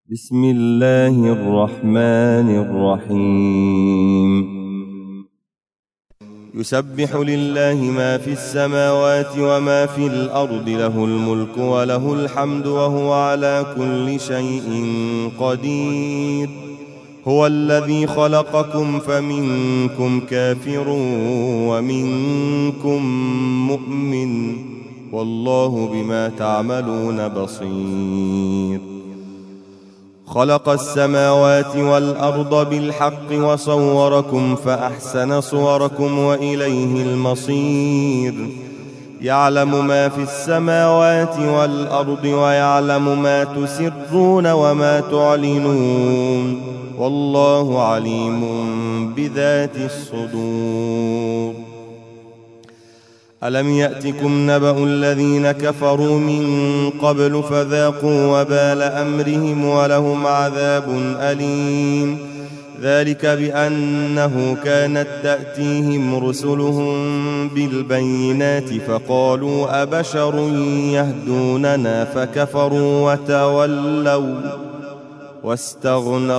بسم الله الرحمن الرحيم. يسبح لله ما في السماوات وما في الأرض، له الملك وله الحمد وهو على كل شيء قدير. هو الذي خلقكم فمنكم كافر ومنكم مؤمن، والله بما تعملون بصير. خلق السماوات والأرض بالحق وصوركم فأحسن صوركم وإليه المصير. يعلم ما في السماوات والأرض ويعلم ما تسرون وما تعلنون، والله عليم بذات الصدور. ألم يأتكم نبأ الذين كفروا من قبل فذاقوا وبال أمرهم ولهم عذاب أليم. ذلك بأنه كانت تأتيهم رسلهم بالبينات فقالوا أبشر يهدوننا فكفروا وتولوا واستغنى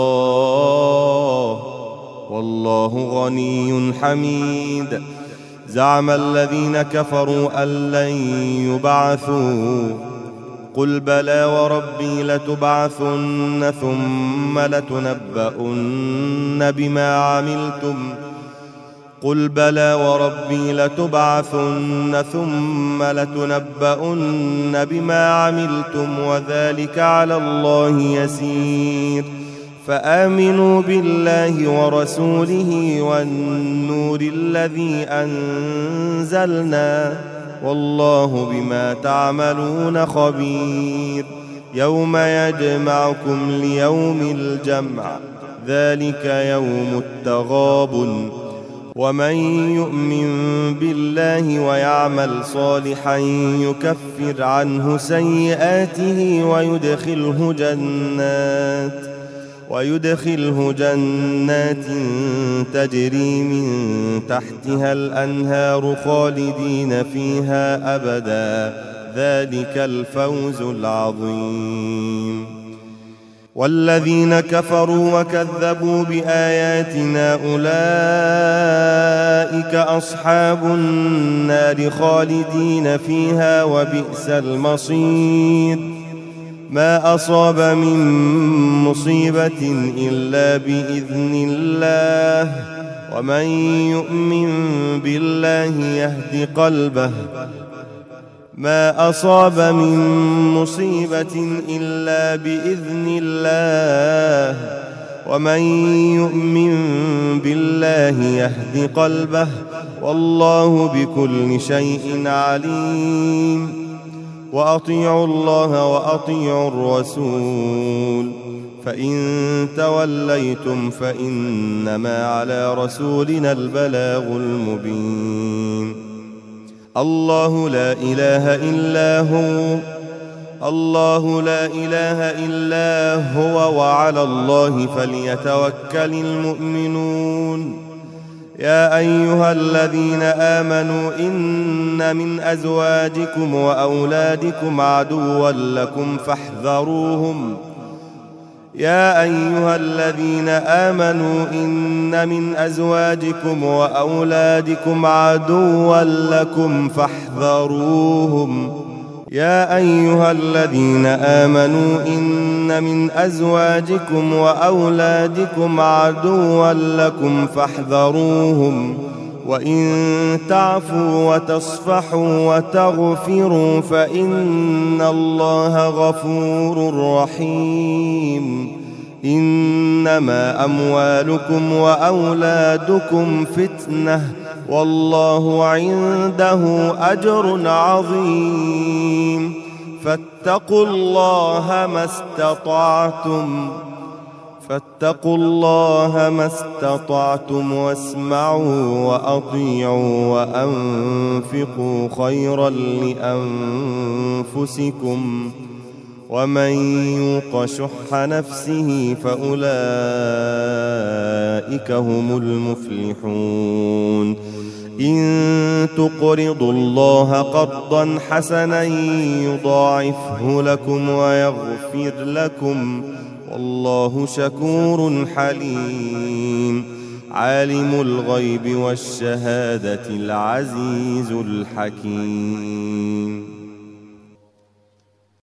الله والله غني حميد. زعم الذين كفروا أن لن يبعثوا، قل بلى وربي لتبعثن ثم لتنبؤن بما عملتم، قل بلى وربي لتبعثن ثم لتنبؤن بما عملتم وذلك على الله يسير. فآمنوا بالله ورسوله والنور الذي أنزلنا، والله بما تعملون خبير. يوم يجمعكم ليوم الجمع، ذلك يوم التغابن. ومن يؤمن بالله ويعمل صالحا يكفر عنه سيئاته ويدخله جنات تجري من تحتها الأنهار خالدين فيها أبدا، ذلك الفوز العظيم. والذين كفروا وكذبوا بآياتنا أولئك أصحاب النار خالدين فيها وبئس المصير. ما أصاب من مصيبة إلا بإذن الله، ومن يؤمن بالله يهد قلبه. ما أصاب من مصيبة إلا بإذن الله، ومن يؤمن بالله يهد قلبه، والله بكل شيء عليم. وأطيعوا الله وأطيعوا الرسول، فإن توليتم فإنما على رسولنا البلاغ المبين. الله لا إله إلا هو وعلى الله فليتوكل المؤمنون. يا أيها الذين آمنوا إن من أزواجكم وأولادكم عدوا لكم فاحذروهم. يا أيها الذين آمنوا إن من أزواجكم وأولادكم عدوا لكم فاحذروهم. يا أيها الذين آمنوا إن من أزواجكم وأولادكم عدوا لكم فاحذروهم. وإن تعفوا وتصفحوا وتغفروا فإن الله غفور رحيم. إنما أموالكم وأولادكم فتنة، والله عنده أجر عظيم. فاتقوا الله ما استطعتم واسمعوا وأطيعوا وأنفقوا خيرا لأنفسكم، ومن يوق شح نفسه فأولئك هم المفلحون. إن تقرضوا الله قرضا حسنا يضاعفه لكم ويغفر لكم والله شكور حليم. عالم الغيب والشهادة العزيز الحكيم.